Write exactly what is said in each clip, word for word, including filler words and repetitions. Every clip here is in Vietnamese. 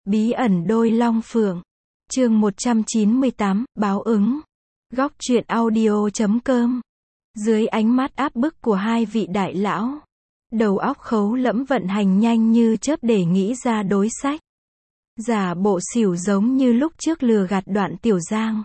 Bí ẩn đôi long phượng. Chương một trăm chín mươi tám, báo ứng. Góc truyện audio chấm com. Dưới ánh mắt áp bức của hai vị đại lão, đầu óc Khấu Lẫm vận hành nhanh như chớp để nghĩ ra đối sách. Giả bộ xỉu giống như lúc trước lừa gạt Đoạn Tiểu Giang.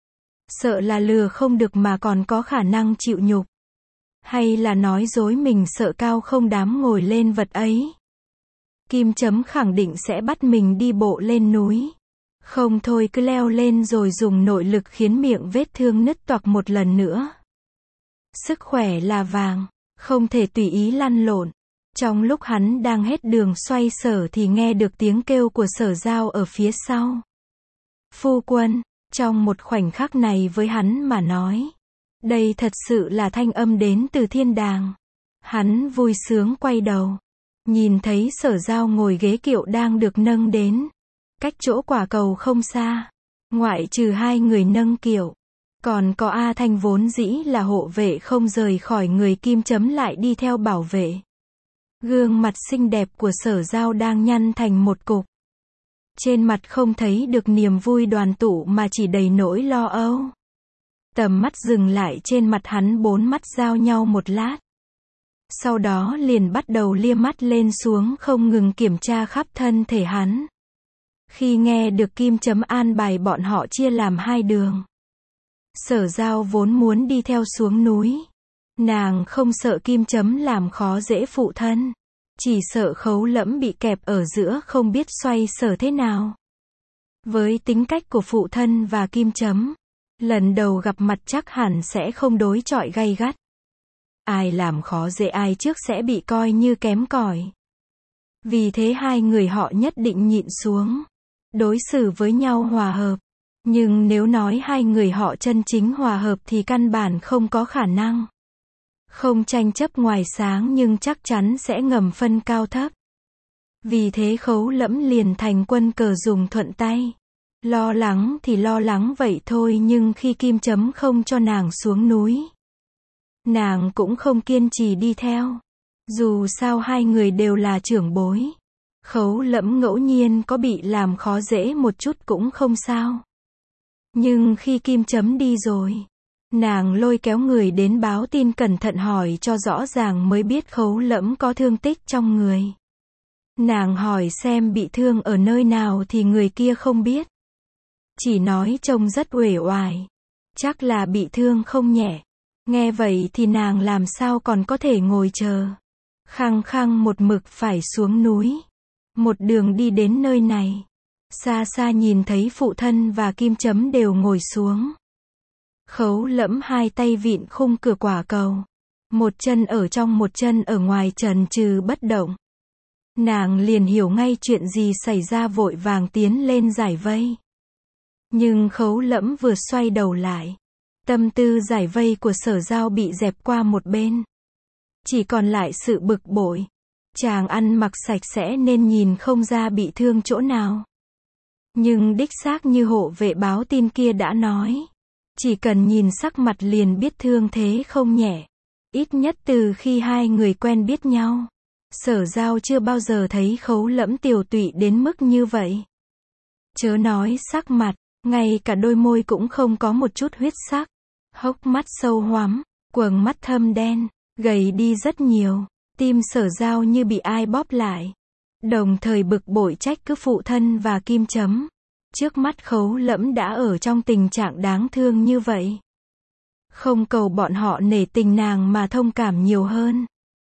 Sợ là lừa không được mà còn có khả năng chịu nhục. Hay là nói dối mình sợ cao không dám ngồi lên vật ấy. Kim Chấm khẳng định sẽ bắt mình đi bộ lên núi. Không thôi cứ leo lên rồi dùng nội lực khiến miệng vết thương nứt toạc một lần nữa. Sức khỏe là vàng, không thể tùy ý lăn lộn. Trong lúc hắn đang hết đường xoay sở thì nghe được tiếng kêu của Sở Giao ở phía sau. Phu quân, trong một khoảnh khắc này với hắn mà nói, đây thật sự là thanh âm đến từ thiên đàng. Hắn vui sướng quay đầu, nhìn thấy Sở Giao ngồi ghế kiệu đang được nâng đến. Cách chỗ quả cầu không xa, ngoại trừ hai người nâng kiệu, còn có A Thanh vốn dĩ là hộ vệ không rời khỏi người Kim Chấm lại đi theo bảo vệ. Gương mặt xinh đẹp của Sở Giao đang nhăn thành một cục. Trên mặt không thấy được niềm vui đoàn tụ mà chỉ đầy nỗi lo âu. Tầm mắt dừng lại trên mặt hắn, bốn mắt giao nhau một lát. Sau đó liền bắt đầu lia mắt lên xuống không ngừng kiểm tra khắp thân thể hắn. Khi nghe được Kim Chấm an bài bọn họ chia làm hai đường, Sở Giao vốn muốn đi theo xuống núi. Nàng không sợ Kim Chấm làm khó dễ phụ thân, chỉ sợ Khấu Lẫm bị kẹp ở giữa không biết xoay sở thế nào. Với tính cách của phụ thân và Kim Chấm, lần đầu gặp mặt chắc hẳn sẽ không đối chọi gay gắt. Ai làm khó dễ ai trước sẽ bị coi như kém cỏi. Vì thế hai người họ nhất định nhịn xuống, đối xử với nhau hòa hợp. Nhưng nếu nói hai người họ chân chính hòa hợp thì căn bản không có khả năng. Không tranh chấp ngoài sáng nhưng chắc chắn sẽ ngầm phân cao thấp. Vì thế Khấu Lẫm liền thành quân cờ dùng thuận tay. Lo lắng thì lo lắng vậy thôi, nhưng khi Kim Chấm không cho nàng xuống núi, nàng cũng không kiên trì đi theo. Dù sao hai người đều là trưởng bối. Khấu Lẫm ngẫu nhiên có bị làm khó dễ một chút cũng không sao. Nhưng khi Kim Chấm đi rồi, nàng lôi kéo người đến báo tin, cẩn thận hỏi cho rõ ràng mới biết Khấu Lẫm có thương tích trong người. Nàng hỏi xem bị thương ở nơi nào thì người kia không biết. Chỉ nói trông rất uể oải, chắc là bị thương không nhẹ. Nghe vậy thì nàng làm sao còn có thể ngồi chờ. Khăng khăng một mực phải xuống núi. Một đường đi đến nơi này, xa xa nhìn thấy phụ thân và Kim Chấm đều ngồi xuống. Khấu Lẫm hai tay vịn khung cửa quả cầu, một chân ở trong một chân ở ngoài, chần chừ bất động. Nàng liền hiểu ngay chuyện gì xảy ra, vội vàng tiến lên giải vây. Nhưng Khấu Lẫm vừa xoay đầu lại, tâm tư giải vây của Sở Giao bị dẹp qua một bên. Chỉ còn lại sự bực bội. Chàng ăn mặc sạch sẽ nên nhìn không ra bị thương chỗ nào. Nhưng đích xác như hộ vệ báo tin kia đã nói, chỉ cần nhìn sắc mặt liền biết thương thế không nhẹ. Ít nhất từ khi hai người quen biết nhau, Sở Giao chưa bao giờ thấy Khấu Lẫm tiều tụy đến mức như vậy. Chớ nói sắc mặt, ngay cả đôi môi cũng không có một chút huyết sắc. Hốc mắt sâu hoắm, quầng mắt thâm đen, gầy đi rất nhiều. Tim Sở Giao như bị ai bóp lại. Đồng thời bực bội trách cứ phụ thân và Kim Chấm. Trước mắt Khấu Lẫm đã ở trong tình trạng đáng thương như vậy. Không cầu bọn họ nể tình nàng mà thông cảm nhiều hơn.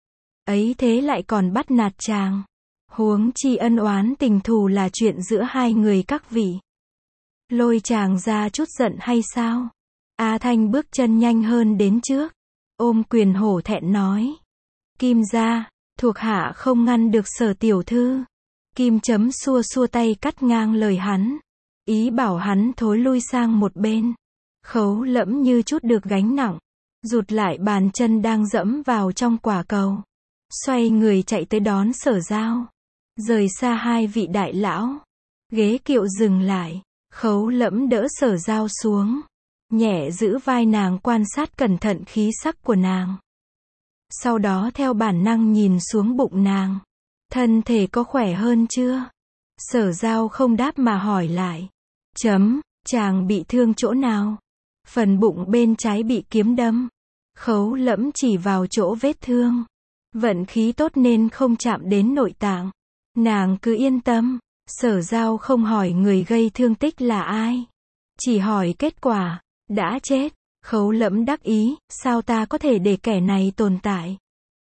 Ấy thế lại còn bắt nạt chàng. Huống chi ân oán tình thù là chuyện giữa hai người các vị. Lôi chàng ra chút giận hay sao? A Thanh bước chân nhanh hơn đến trước, ôm quyền hổ thẹn nói. Kim gia, thuộc hạ không ngăn được Sở tiểu thư. Kim Chấm xua xua tay cắt ngang lời hắn, ý bảo hắn thối lui sang một bên. Khấu Lẫm như chút được gánh nặng, rụt lại bàn chân đang dẫm vào trong quả cầu, xoay người chạy tới đón Sở Giao. Rời xa hai vị đại lão, ghế kiệu dừng lại, Khấu Lẫm đỡ Sở Giao xuống, nhẹ giữ vai nàng, quan sát cẩn thận khí sắc của nàng. Sau đó theo bản năng nhìn xuống bụng nàng. Thân thể có khỏe hơn chưa? Sở Giao không đáp mà hỏi lại. Chấm, chàng bị thương chỗ nào? Phần bụng bên trái bị kiếm đâm. Khấu Lẫm chỉ vào chỗ vết thương. Vận khí tốt nên không chạm đến nội tạng. Nàng cứ yên tâm. Sở Giao không hỏi người gây thương tích là ai. Chỉ hỏi kết quả. Đã chết. Khấu Lẫm đắc ý, sao ta có thể để kẻ này tồn tại?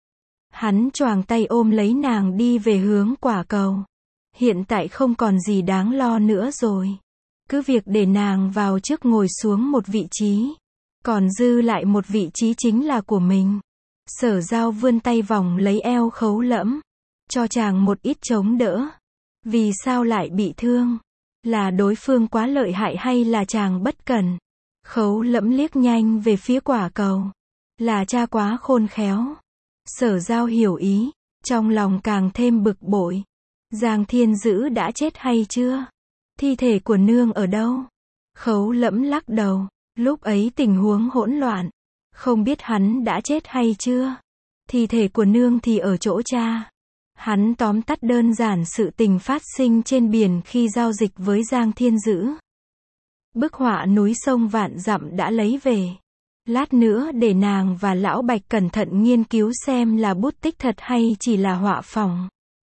Hắn choàng tay ôm lấy nàng đi về hướng quả cầu. Hiện tại không còn gì đáng lo nữa rồi. Cứ việc để nàng vào trước ngồi xuống một vị trí. Còn dư lại một vị trí chính là của mình. Sở Giao vươn tay vòng lấy eo Khấu Lẫm. Cho chàng một ít chống đỡ. Vì sao lại bị thương? Là đối phương quá lợi hại hay là chàng bất cẩn? Khấu Lẫm liếc nhanh về phía quả cầu. Là cha quá khôn khéo. Sở Giao hiểu ý. Trong lòng càng thêm bực bội. Giang Thiên Dữ đã chết hay chưa? Thi thể của nương ở đâu? Khấu Lẫm lắc đầu. Lúc ấy tình huống hỗn loạn. Không biết hắn đã chết hay chưa? Thi thể của nương thì ở chỗ cha. Hắn tóm tắt đơn giản sự tình phát sinh trên biển khi giao dịch với Giang Thiên Dữ. Bức họa núi sông vạn dặm đã lấy về. Lát nữa để nàng và lão Bạch cẩn thận nghiên cứu xem là bút tích thật hay chỉ là họa phỏng.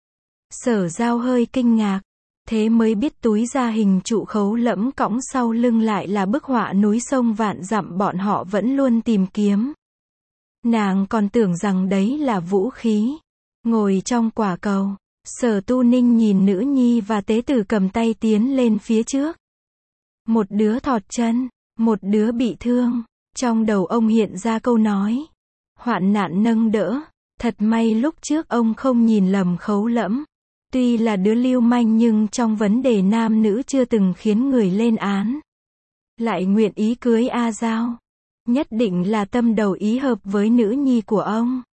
Sở Giao hơi kinh ngạc. Thế mới biết túi da hình trụ Khấu Lẫm cõng sau lưng lại là bức họa núi sông vạn dặm bọn họ vẫn luôn tìm kiếm. Nàng còn tưởng rằng đấy là vũ khí. Ngồi trong quả cầu, Sở Tu Ninh nhìn nữ nhi và tế tử cầm tay tiến lên phía trước. Một đứa thọt chân, một đứa bị thương. Trong đầu ông hiện ra câu nói. Hoạn nạn nâng đỡ. Thật may lúc trước ông không nhìn lầm Khấu Lẫm. Tuy là đứa lưu manh nhưng trong vấn đề nam nữ chưa từng khiến người lên án. Lại nguyện ý cưới A Giao. Nhất định là tâm đầu ý hợp với nữ nhi của ông.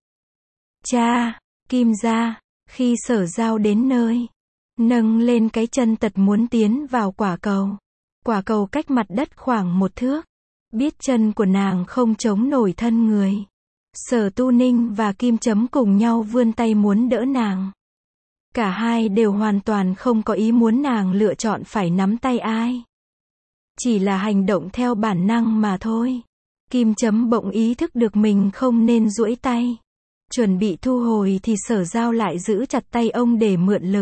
Cha, Kim gia, khi Sở Giao đến nơi. Nâng lên cái chân tật muốn tiến vào quả cầu. Quả cầu cách mặt đất khoảng một thước. Biết chân của nàng không chống nổi thân người. Sở Tu Ninh và Kim Chấm cùng nhau vươn tay muốn đỡ nàng. Cả hai đều hoàn toàn không có ý muốn nàng lựa chọn phải nắm tay ai. Chỉ là hành động theo bản năng mà thôi. Kim Chấm bỗng ý thức được mình không nên duỗi tay. Chuẩn bị thu hồi thì Sở Giao lại giữ chặt tay ông để mượn lực.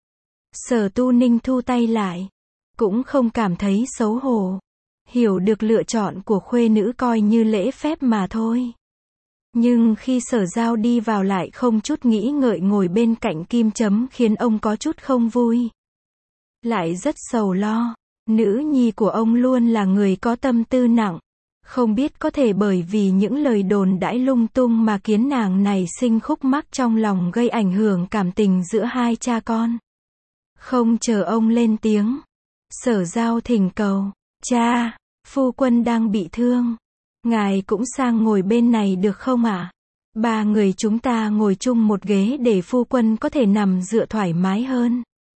Sở Tu Ninh thu tay lại. Cũng không cảm thấy xấu hổ. Hiểu được lựa chọn của khuê nữ coi như lễ phép mà thôi. Nhưng khi Sở Giao đi vào lại không chút nghĩ ngợi ngồi bên cạnh Kim Chấm khiến ông có chút không vui. Lại rất sầu lo. Nữ nhi của ông luôn là người có tâm tư nặng. Không biết có thể bởi vì những lời đồn đãi lung tung mà khiến nàng này sinh khúc mắc trong lòng gây ảnh hưởng cảm tình giữa hai cha con. Không chờ ông lên tiếng. Sở Giao thỉnh cầu. Cha, phu quân đang bị thương. Ngài cũng sang ngồi bên này được không ạ? À? Ba người chúng ta ngồi chung một ghế để phu quân có thể nằm dựa thoải mái hơn.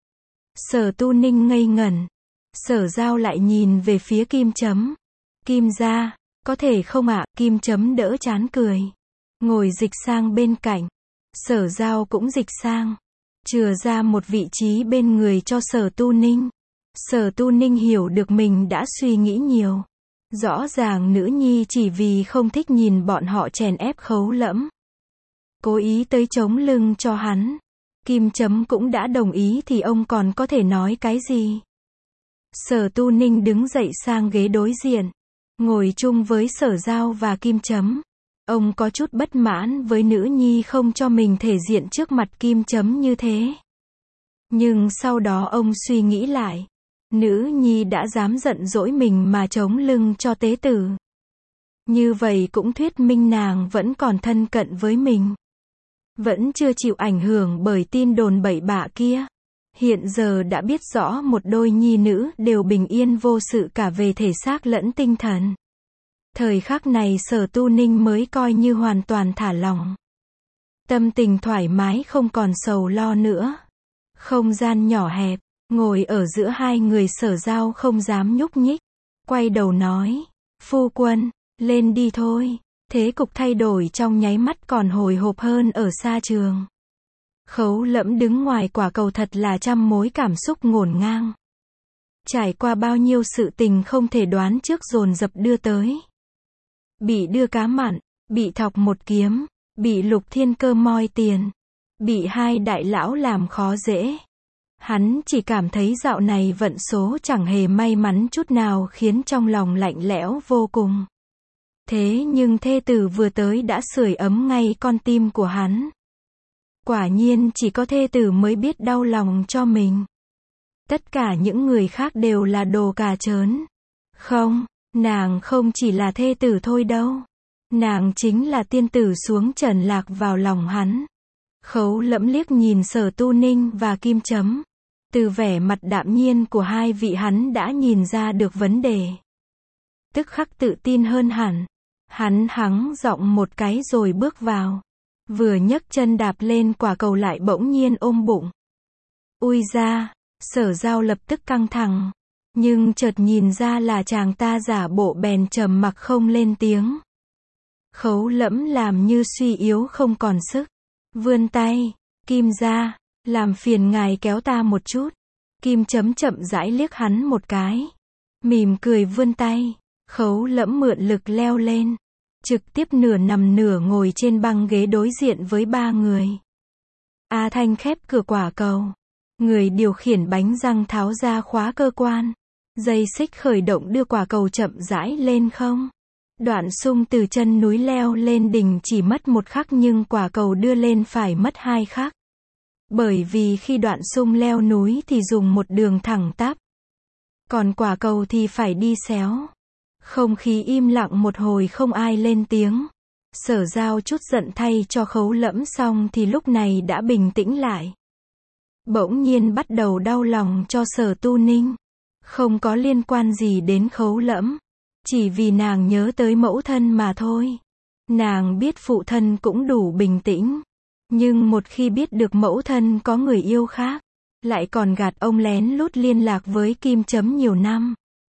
Sở Tu Ninh ngây ngẩn. Sở Giao lại nhìn về phía Kim Chấm. Kim gia, có thể không ạ? À? Kim Chấm đỡ chán cười. Ngồi dịch sang bên cạnh. Sở Giao cũng dịch sang. Chừa ra một vị trí bên người cho Sở Tu Ninh. Sở Tu Ninh hiểu được mình đã suy nghĩ nhiều. Rõ ràng nữ nhi chỉ vì không thích nhìn bọn họ chèn ép Khấu Lẫm. Cố ý tới chống lưng cho hắn. Kim Chấm cũng đã đồng ý thì ông còn có thể nói cái gì. Sở Tu Ninh đứng dậy sang ghế đối diện. Ngồi chung với Sở Giao và Kim Chấm. Ông có chút bất mãn với nữ nhi không cho mình thể diện trước mặt Kim Chấm như thế. Nhưng sau đó ông suy nghĩ lại. Nữ nhi đã dám giận dỗi mình mà chống lưng cho tế tử. Như vậy cũng thuyết minh nàng vẫn còn thân cận với mình. Vẫn chưa chịu ảnh hưởng bởi tin đồn bậy bạ kia. Hiện giờ đã biết rõ một đôi nhi nữ đều bình yên vô sự cả về thể xác lẫn tinh thần. Thời khắc này Sở Tu Ninh mới coi như hoàn toàn thả lỏng. Tâm tình thoải mái không còn sầu lo nữa. Không gian nhỏ hẹp. Ngồi ở giữa hai người Sở Giao không dám nhúc nhích. Quay đầu nói. Phu quân, lên đi thôi. Thế cục thay đổi trong nháy mắt còn hồi hộp hơn ở xa trường. Khấu Lẫm đứng ngoài quả cầu thật là trăm mối cảm xúc ngổn ngang. Trải qua bao nhiêu sự tình không thể đoán trước dồn dập đưa tới. Bị đưa cá mặn, bị thọc một kiếm, bị Lục Thiên Cơ moi tiền, bị hai đại lão làm khó dễ. Hắn chỉ cảm thấy dạo này vận số chẳng hề may mắn chút nào, khiến trong lòng lạnh lẽo vô cùng. Thế nhưng thê tử vừa tới đã sưởi ấm ngay con tim của hắn. Quả nhiên chỉ có thê tử mới biết đau lòng cho mình. Tất cả những người khác đều là đồ cà chớn. Không, nàng không chỉ là thê tử thôi đâu. Nàng chính là tiên tử xuống trần lạc vào lòng hắn. Khấu Lẫm liếc nhìn Sở Tu Ninh và Kim Chấm. Từ vẻ mặt đạm nhiên của hai vị hắn đã nhìn ra được vấn đề. Tức khắc tự tin hơn hẳn. Hắn hắng giọng một cái rồi bước vào. Vừa nhấc chân đạp lên quả cầu lại bỗng nhiên ôm bụng. Ui ra, Sở Giao lập tức căng thẳng. Nhưng chợt nhìn ra là chàng ta giả bộ bèn trầm mặc không lên tiếng. Khấu Lẫm làm như suy yếu không còn sức. Vươn tay, Kim gia, làm phiền ngài kéo ta một chút. Kim Chấm chậm rãi liếc hắn một cái. Mỉm cười vươn tay. Khấu Lẫm mượn lực leo lên. Trực tiếp nửa nằm nửa ngồi trên băng ghế đối diện với ba người. A Thanh khép cửa quả cầu. Người điều khiển bánh răng tháo ra khóa cơ quan. Dây xích khởi động đưa quả cầu chậm rãi lên không. Đoạn xung từ chân núi leo lên đỉnh chỉ mất một khắc nhưng quả cầu đưa lên phải mất hai khắc. Bởi vì khi đoạn xung leo núi thì dùng một đường thẳng tắp. Còn quả cầu thì phải đi xéo. Không khí im lặng một hồi không ai lên tiếng. Sở Giao chút giận thay cho Khấu Lẫm xong thì lúc này đã bình tĩnh lại. Bỗng nhiên bắt đầu đau lòng cho Sở Tu Ninh. Không có liên quan gì đến Khấu Lẫm. Chỉ vì nàng nhớ tới mẫu thân mà thôi. Nàng biết phụ thân cũng đủ bình tĩnh. Nhưng một khi biết được mẫu thân có người yêu khác, lại còn gạt ông lén lút liên lạc với Kim Chấm nhiều năm.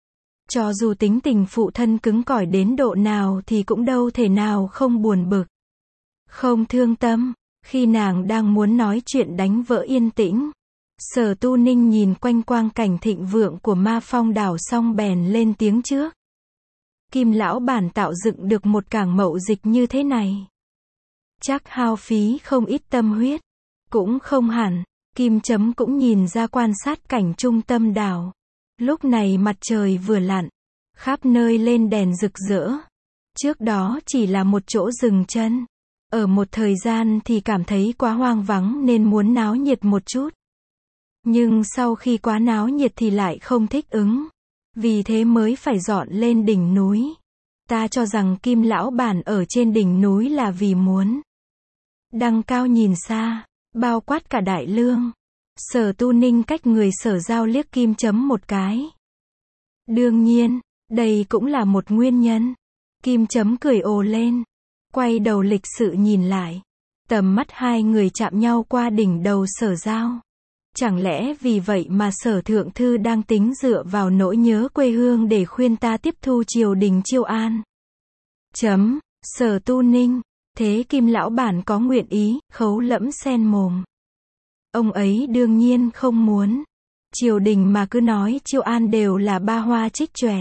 Cho dù tính tình phụ thân cứng cỏi đến độ nào thì cũng đâu thể nào không buồn bực. Không thương tâm, khi nàng đang muốn nói chuyện đánh vỡ yên tĩnh. Sở Tu Ninh nhìn quanh quang cảnh thịnh vượng của Ma Phong đảo xong bèn lên tiếng trước. Kim lão bản tạo dựng được một cảng mậu dịch như thế này. Chắc hao phí không ít tâm huyết. Cũng không hẳn, Kim Chấm cũng nhìn ra quan sát cảnh trung tâm đảo. Lúc này mặt trời vừa lặn, khắp nơi lên đèn rực rỡ. Trước đó chỉ là một chỗ dừng chân. Ở một thời gian thì cảm thấy quá hoang vắng nên muốn náo nhiệt một chút. Nhưng sau khi quá náo nhiệt thì lại không thích ứng. Vì thế mới phải dọn lên đỉnh núi. Ta cho rằng Kim lão bản ở trên đỉnh núi là vì muốn đăng cao nhìn xa, bao quát cả đại lương. Sở Tu Ninh cách người Sở Giao liếc Kim Chấm một cái. Đương nhiên, đây cũng là một nguyên nhân. Kim Chấm cười ồ lên. Quay đầu lịch sự nhìn lại. Tầm mắt hai người chạm nhau qua đỉnh đầu Sở Giao. Chẳng lẽ vì vậy mà Sở Thượng Thư đang tính dựa vào nỗi nhớ quê hương để khuyên ta tiếp thu triều đình Chiêu An? Chấm, Sở Tu Ninh. Thế Kim lão bản có nguyện ý? Khấu Lẫm sen mồm. Ông ấy đương nhiên không muốn. Triều đình mà cứ nói Chiêu An đều là ba hoa trích chòe.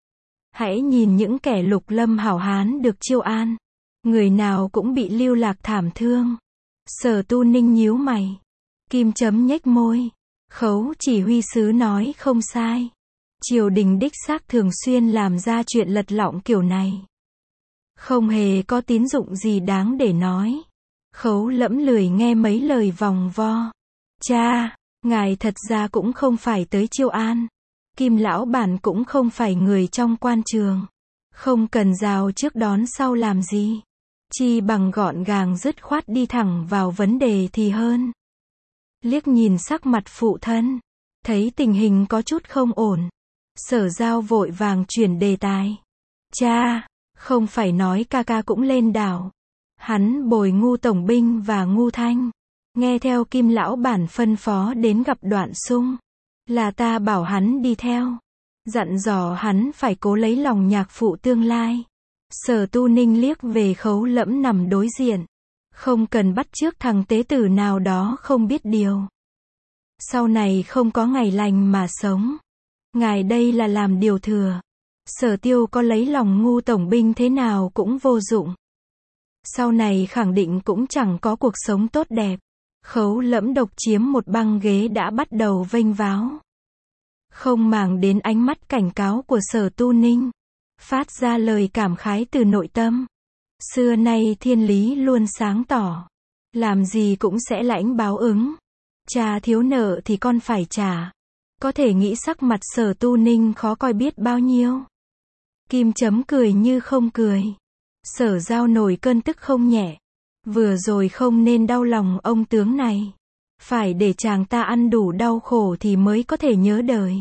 Hãy nhìn những kẻ lục lâm hảo hán được Chiêu An. Người nào cũng bị lưu lạc thảm thương. Sở Tu Ninh nhíu mày. Kim Chấm nhếch môi. Khấu chỉ huy sứ nói không sai. Triều đình đích xác thường xuyên làm ra chuyện lật lọng kiểu này. Không hề có tín dụng gì đáng để nói. Khấu Lẫm lười nghe mấy lời vòng vo. Cha, ngài thật ra cũng không phải tới Chiêu An. Kim lão bản cũng không phải người trong quan trường. Không cần rào trước đón sau làm gì. Chi bằng gọn gàng dứt khoát đi thẳng vào vấn đề thì hơn. Liếc nhìn sắc mặt phụ thân. Thấy tình hình có chút không ổn. Sở Giao vội vàng chuyển đề tài. Cha, không phải nói ca ca cũng lên đảo. Hắn bồi Ngu tổng binh và Ngu Thanh. Nghe theo Kim lão bản phân phó đến gặp Đoạn Sung. Là ta bảo hắn đi theo. Dặn dò hắn phải cố lấy lòng nhạc phụ tương lai. Sở Tu Ninh liếc về Khấu Lẫm nằm đối diện. Không cần bắt chước thằng tế tử nào đó không biết điều. Sau này không có ngày lành mà sống. Ngài đây là làm điều thừa. Sở Tiêu có lấy lòng Ngu tổng binh thế nào cũng vô dụng. Sau này khẳng định cũng chẳng có cuộc sống tốt đẹp. Khấu Lẫm độc chiếm một băng ghế đã bắt đầu vênh váo. Không màng đến ánh mắt cảnh cáo của Sở Tu Ninh. Phát ra lời cảm khái từ nội tâm. Xưa nay thiên lý luôn sáng tỏ. Làm gì cũng sẽ lãnh báo ứng. Cha thiếu nợ thì con phải trả. Có thể nghĩ sắc mặt Sở Tu Ninh khó coi biết bao nhiêu. Kim Chấm cười như không cười. Sở Giao nổi cơn tức không nhẹ. Vừa rồi không nên đau lòng ông tướng này. Phải để chàng ta ăn đủ đau khổ thì mới có thể nhớ đời.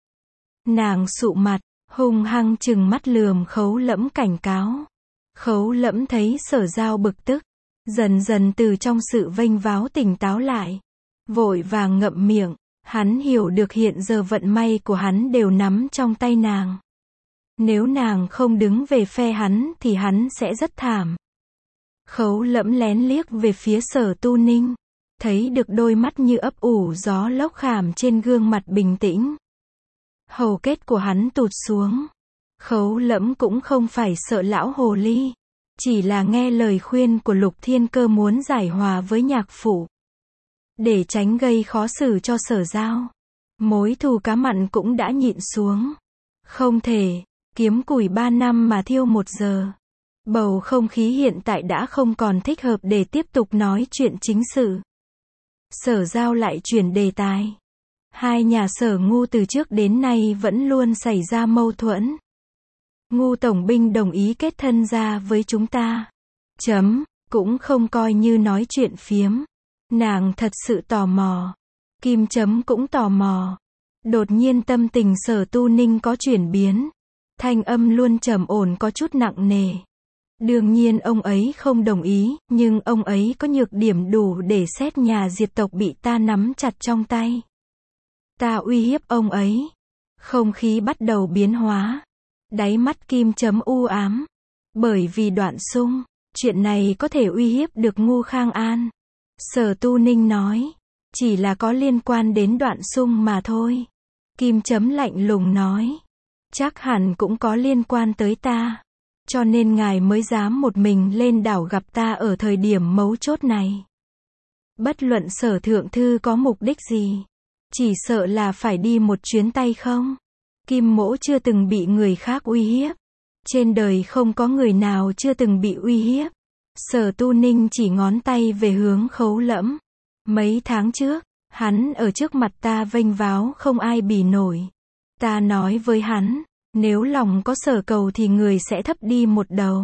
Nàng sụ mặt, hung hăng trừng mắt lườm Khấu Lẫm cảnh cáo. Khấu Lẫm thấy Sở Giao bực tức. Dần dần từ trong sự vênh váo tỉnh táo lại. Vội vàng ngậm miệng. Hắn hiểu được hiện giờ vận may của hắn đều nắm trong tay nàng. Nếu nàng không đứng về phe hắn thì hắn sẽ rất thảm. Khấu Lẫm lén liếc về phía Sở Tu Ninh. Thấy được đôi mắt như ấp ủ gió lốc khảm trên gương mặt bình tĩnh. Hầu kết của hắn tụt xuống. Khấu Lẫm cũng không phải sợ lão hồ ly. Chỉ là nghe lời khuyên của Lục Thiên Cơ muốn giải hòa với nhạc phụ. Để tránh gây khó xử cho Sở Giao. Mối thù cá mặn cũng đã nhịn xuống. Không thể, kiếm củi ba năm mà thiêu một giờ. Bầu không khí hiện tại đã không còn thích hợp để tiếp tục nói chuyện chính sự. Sở Giao lại chuyển đề tài. Hai nhà Sở Ngu từ trước đến nay vẫn luôn xảy ra mâu thuẫn. Ngu tổng binh đồng ý kết thân ra với chúng ta. Chấm, cũng không coi như nói chuyện phiếm. Nàng thật sự tò mò. Kim Chấm cũng tò mò. Đột nhiên tâm tình Sở Tu Ninh có chuyển biến. Thanh âm luôn trầm ổn có chút nặng nề. Đương nhiên ông ấy không đồng ý, nhưng ông ấy có nhược điểm đủ để xét nhà diệt tộc bị ta nắm chặt trong tay. Ta uy hiếp ông ấy. Không khí bắt đầu biến hóa. Đáy mắt Kim Chấm u ám. Bởi vì Đoạn Sung, chuyện này có thể uy hiếp được Ngu Khang An. Sở Tu Ninh nói, chỉ là có liên quan đến Đoạn Sung mà thôi. Kim Chấm lạnh lùng nói, chắc hẳn cũng có liên quan tới ta. Cho nên ngài mới dám một mình lên đảo gặp ta ở thời điểm mấu chốt này. Bất luận Sở thượng thư có mục đích gì, chỉ sợ là phải đi một chuyến tay không. Kim Mỗ chưa từng bị người khác uy hiếp. Trên đời không có người nào chưa từng bị uy hiếp. Sở Tu Ninh chỉ ngón tay về hướng Khấu Lẫm. Mấy tháng trước, hắn ở trước mặt ta vênh váo không ai bì nổi. Ta nói với hắn, nếu lòng có sở cầu thì người sẽ thấp đi một đầu.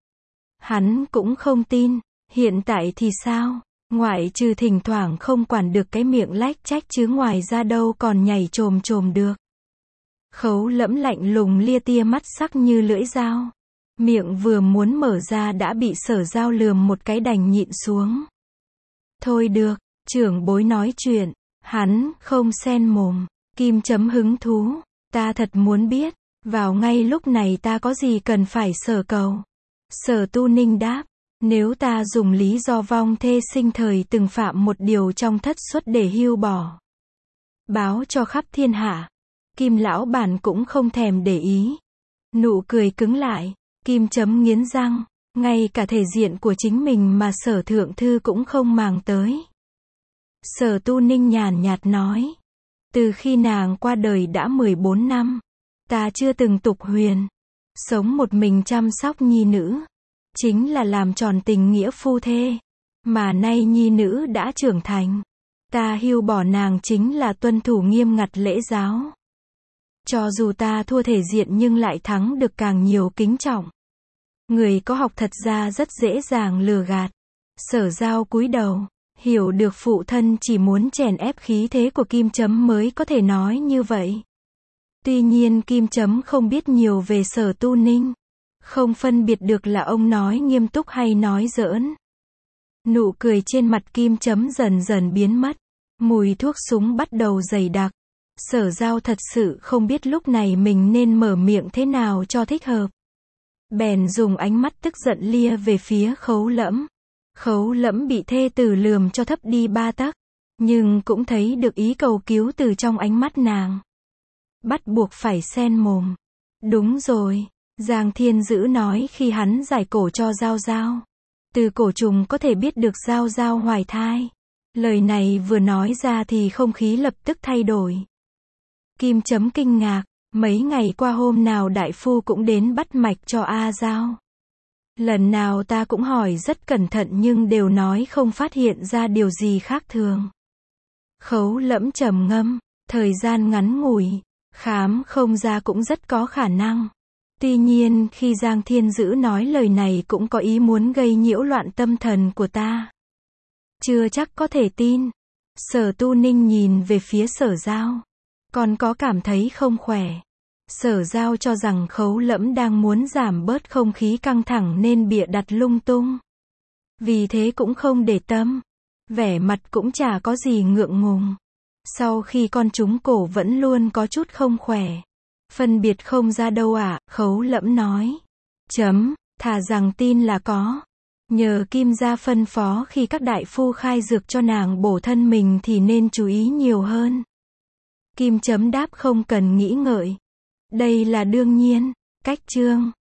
Hắn cũng không tin. Hiện tại thì sao? Ngoại trừ thỉnh thoảng không quản được cái miệng lách trách chứ ngoài ra đâu còn nhảy chồm chồm được. Khấu Lẫm lạnh lùng lia tia mắt sắc như lưỡi dao. Miệng vừa muốn mở ra đã bị Sở Giao lườm một cái đành nhịn xuống. Thôi được, trưởng bối nói chuyện. Hắn không xen mồm. Kim Chấm hứng thú. Ta thật muốn biết. Vào ngay lúc này ta có gì cần phải sở cầu. Sở Tu Ninh đáp. Nếu ta dùng lý do vong thê sinh thời từng phạm một điều trong thất xuất để hưu bỏ. Báo cho khắp thiên hạ. Kim lão bản cũng không thèm để ý. Nụ cười cứng lại. Kim Chấm nghiến răng. Ngay cả thể diện của chính mình mà Sở thượng thư cũng không màng tới. Sở Tu Ninh nhàn nhạt nói. Từ khi nàng qua đời đã mười bốn năm. Ta chưa từng tục huyền. Sống một mình chăm sóc nhi nữ. Chính là làm tròn tình nghĩa phu thê. Mà nay nhi nữ đã trưởng thành. Ta hưu bỏ nàng chính là tuân thủ nghiêm ngặt lễ giáo. Cho dù ta thua thể diện nhưng lại thắng được càng nhiều kính trọng. Người có học thật ra rất dễ dàng lừa gạt. Sở Giao cúi đầu. Hiểu được phụ thân chỉ muốn chèn ép khí thế của Kim Chấm mới có thể nói như vậy. Tuy nhiên Kim Chấm không biết nhiều về Sở Tu Ninh. Không phân biệt được là ông nói nghiêm túc hay nói giỡn. Nụ cười trên mặt Kim Chấm dần dần biến mất. Mùi thuốc súng bắt đầu dày đặc. Sở Giao thật sự không biết lúc này mình nên mở miệng thế nào cho thích hợp. Bèn dùng ánh mắt tức giận lia về phía Khấu Lẫm. Khấu Lẫm bị thê tử lườm cho thấp đi ba tấc, nhưng cũng thấy được ý cầu cứu từ trong ánh mắt nàng. Bắt buộc phải xen mồm. Đúng rồi, Giang Thiên Dữ nói khi hắn giải cổ cho Giao Giao. Từ cổ trùng có thể biết được Giao Giao hoài thai. Lời này vừa nói ra thì không khí lập tức thay đổi. Kim Chấm kinh ngạc, mấy ngày qua hôm nào đại phu cũng đến bắt mạch cho A Giao. Lần nào ta cũng hỏi rất cẩn thận nhưng đều nói không phát hiện ra điều gì khác thường. Khấu Lẫm trầm ngâm, thời gian ngắn ngủi, khám không ra cũng rất có khả năng. Tuy nhiên khi Giang Thiên Dữ nói lời này cũng có ý muốn gây nhiễu loạn tâm thần của ta. Chưa chắc có thể tin. Sở Tu Ninh nhìn về phía Sở Giao. Còn có cảm thấy không khỏe. Sở Giao cho rằng Khấu Lẫm đang muốn giảm bớt không khí căng thẳng nên bịa đặt lung tung. Vì thế cũng không để tâm. Vẻ mặt cũng chả có gì ngượng ngùng. Sau khi con trúng cổ vẫn luôn có chút không khỏe. Phân biệt không ra đâu ạ, à, Khấu Lẫm nói. Chấm, thà rằng tin là có. Nhờ Kim gia phân phó khi các đại phu khai dược cho nàng bổ thân mình thì nên chú ý nhiều hơn. Kim Chấm đáp không cần nghĩ ngợi. Đây là đương nhiên. Cách chương